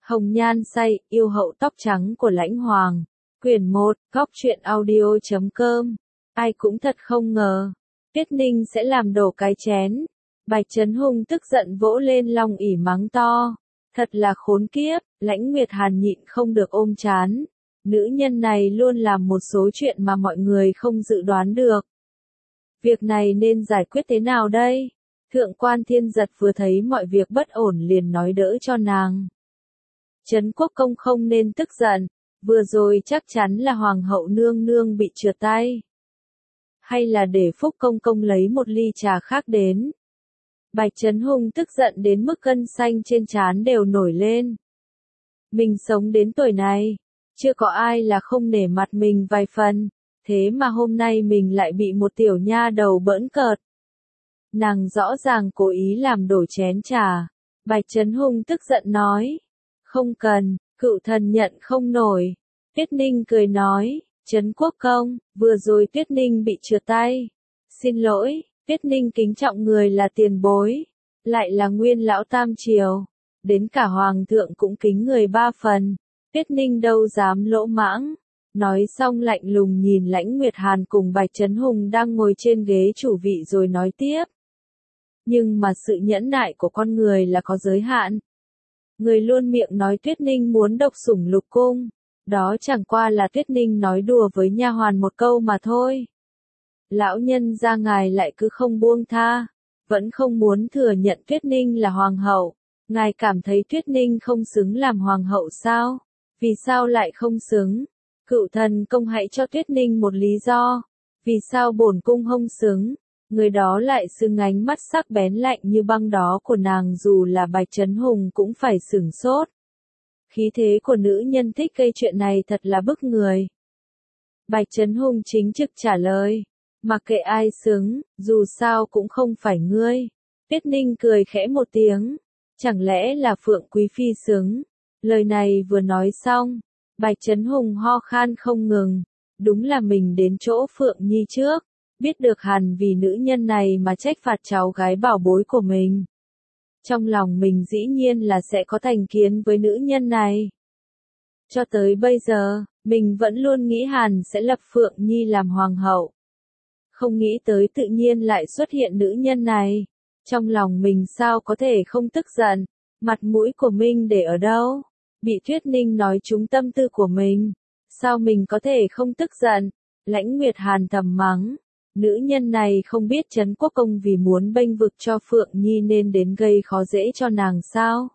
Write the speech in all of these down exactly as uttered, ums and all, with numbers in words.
Hồng nhan say, yêu hậu tóc trắng của Lãnh Hoàng. Quyển một, góc truyện audio chấm com. Ai cũng thật không ngờ, Tuyết Ninh sẽ làm đổ cái chén. Bạch Trấn Hùng tức giận vỗ lên long ỷ mắng to. Thật là khốn kiếp, Lãnh Nguyệt Hàn nhịn không được ôm chán. Nữ nhân này luôn làm một số chuyện mà mọi người không dự đoán được. Việc này nên giải quyết thế nào đây? Thượng quan Thiên Giật vừa thấy mọi việc bất ổn liền nói đỡ cho nàng. Trấn Quốc Công không nên tức giận, vừa rồi chắc chắn là Hoàng hậu nương nương bị trượt tay. Hay là để Phúc Công Công lấy một ly trà khác đến. Bạch Trấn Hùng tức giận đến mức gân xanh trên trán đều nổi lên. Mình sống đến tuổi này, chưa có ai là không nể mặt mình vài phần, thế mà hôm nay mình lại bị một tiểu nha đầu bỡn cợt. Nàng rõ ràng cố ý làm đổ chén trà. Bạch Trấn Hùng tức giận nói. Không cần, cựu thần nhận không nổi. Tuyết Ninh cười nói, Trấn Quốc Công, vừa rồi Tuyết Ninh bị trượt tay. Xin lỗi, Tuyết Ninh kính trọng người là tiền bối, lại là nguyên lão tam triều. Đến cả hoàng thượng cũng kính người ba phần. Tuyết Ninh đâu dám lỗ mãng. Nói xong lạnh lùng nhìn Lãnh Nguyệt Hàn cùng Bạch Trấn Hùng đang ngồi trên ghế chủ vị rồi nói tiếp. Nhưng mà sự nhẫn nại của con người là có giới hạn. Người luôn miệng nói Tuyết Ninh muốn độc sủng lục cung. Đó chẳng qua là Tuyết Ninh nói đùa với nha hoàn một câu mà thôi. Lão nhân gia ngài lại cứ không buông tha. Vẫn không muốn thừa nhận Tuyết Ninh là hoàng hậu. Ngài cảm thấy Tuyết Ninh không xứng làm hoàng hậu sao? Vì sao lại không xứng? Cựu thần công hãy cho Tuyết Ninh một lý do. Vì sao bổn cung không xứng? Người đó lại sưng ánh mắt sắc bén lạnh như băng đó của nàng, dù là Bạch Trấn Hùng cũng phải sửng sốt. Khí thế của nữ nhân thích gây chuyện này thật là bức người. Bạch Trấn Hùng chính trực trả lời. Mặc kệ ai xứng, dù sao cũng không phải ngươi. Tuyết Ninh cười khẽ một tiếng. Chẳng lẽ là Phượng Quý Phi xứng? Lời này vừa nói xong, Bạch Trấn Hùng ho khan không ngừng. Đúng là mình đến chỗ Phượng Nhi trước. Biết được hẳn vì nữ nhân này mà trách phạt cháu gái bảo bối của mình. Trong lòng mình dĩ nhiên là sẽ có thành kiến với nữ nhân này. Cho tới bây giờ, mình vẫn luôn nghĩ Hàn sẽ lập Phượng Nhi làm hoàng hậu. Không nghĩ tới tự nhiên lại xuất hiện nữ nhân này. Trong lòng mình sao có thể không tức giận, mặt mũi của mình để ở đâu? Bị Tuyết Ninh nói trúng tâm tư của mình. Sao mình có thể không tức giận? Lãnh Nguyệt Hàn thầm mắng. Nữ nhân này không biết Trấn Quốc Công vì muốn bênh vực cho Phượng Nhi nên đến gây khó dễ cho nàng sao?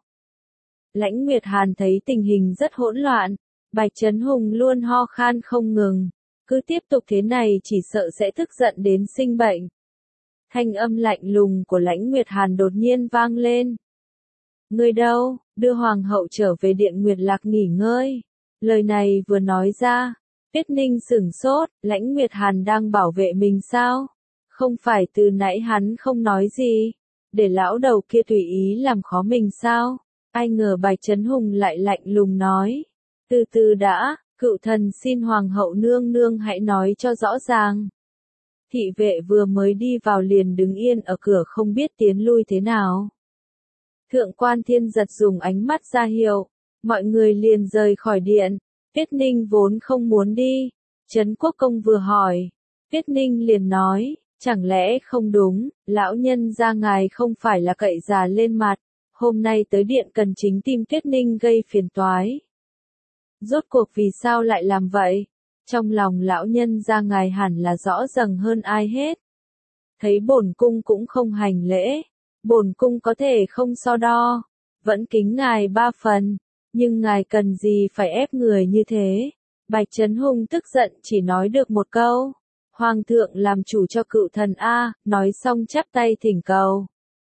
Lãnh Nguyệt Hàn thấy tình hình rất hỗn loạn, Bạch Trấn Hùng luôn ho khan không ngừng, cứ tiếp tục thế này chỉ sợ sẽ tức giận đến sinh bệnh. Thanh âm lạnh lùng của Lãnh Nguyệt Hàn đột nhiên vang lên. Người đâu, đưa hoàng hậu trở về điện Nguyệt Lạc nghỉ ngơi. Lời này vừa nói ra, Tuyết Ninh sửng sốt, Lãnh Nguyệt Hàn đang bảo vệ mình sao? Không phải từ nãy hắn không nói gì, để lão đầu kia tùy ý làm khó mình sao? Ai ngờ Bạch Trấn Hùng lại lạnh lùng nói. Từ từ đã, cựu thần xin hoàng hậu nương nương hãy nói cho rõ ràng. Thị vệ vừa mới đi vào liền đứng yên ở cửa không biết tiến lui thế nào. Thượng quan Thiên Giật dùng ánh mắt ra hiệu, mọi người liền rời khỏi điện. Tuyết Ninh vốn không muốn đi. Trấn Quốc Công vừa hỏi. Tuyết Ninh liền nói, chẳng lẽ không đúng, lão nhân gia ngài không phải là cậy già lên mặt. Hôm nay tới điện cần chính tìm Tuyết Ninh gây phiền toái. Rốt cuộc vì sao lại làm vậy? Trong lòng lão nhân gia ngài hẳn là rõ ràng hơn ai hết. Thấy bổn cung cũng không hành lễ. Bổn cung có thể không so đo. Vẫn kính ngài ba phần. Nhưng ngài cần gì phải ép người như thế? Bạch Trấn Hùng tức giận chỉ nói được một câu. Hoàng thượng làm chủ cho cựu thần A, nói xong chắp tay thỉnh cầu.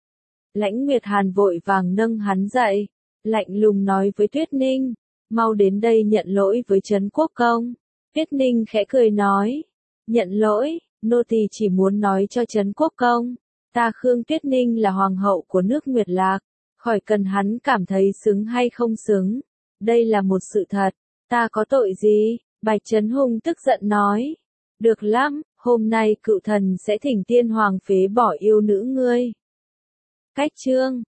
Lãnh Nguyệt Hàn vội vàng nâng hắn dậy, lạnh lùng nói với Tuyết Ninh, mau đến đây nhận lỗi với Trấn Quốc Công. Tuyết Ninh khẽ cười nói, nhận lỗi, nô tỳ chỉ muốn nói cho Trấn Quốc Công, ta Khương Tuyết Ninh là hoàng hậu của nước Nguyệt Lạc. Khỏi cần hắn cảm thấy xứng hay không xứng. Đây là một sự thật. Ta có tội gì? Bạch Trấn Hùng tức giận nói. Được lắm, hôm nay cựu thần sẽ thỉnh tiên hoàng phế bỏ yêu nữ ngươi. Cách chương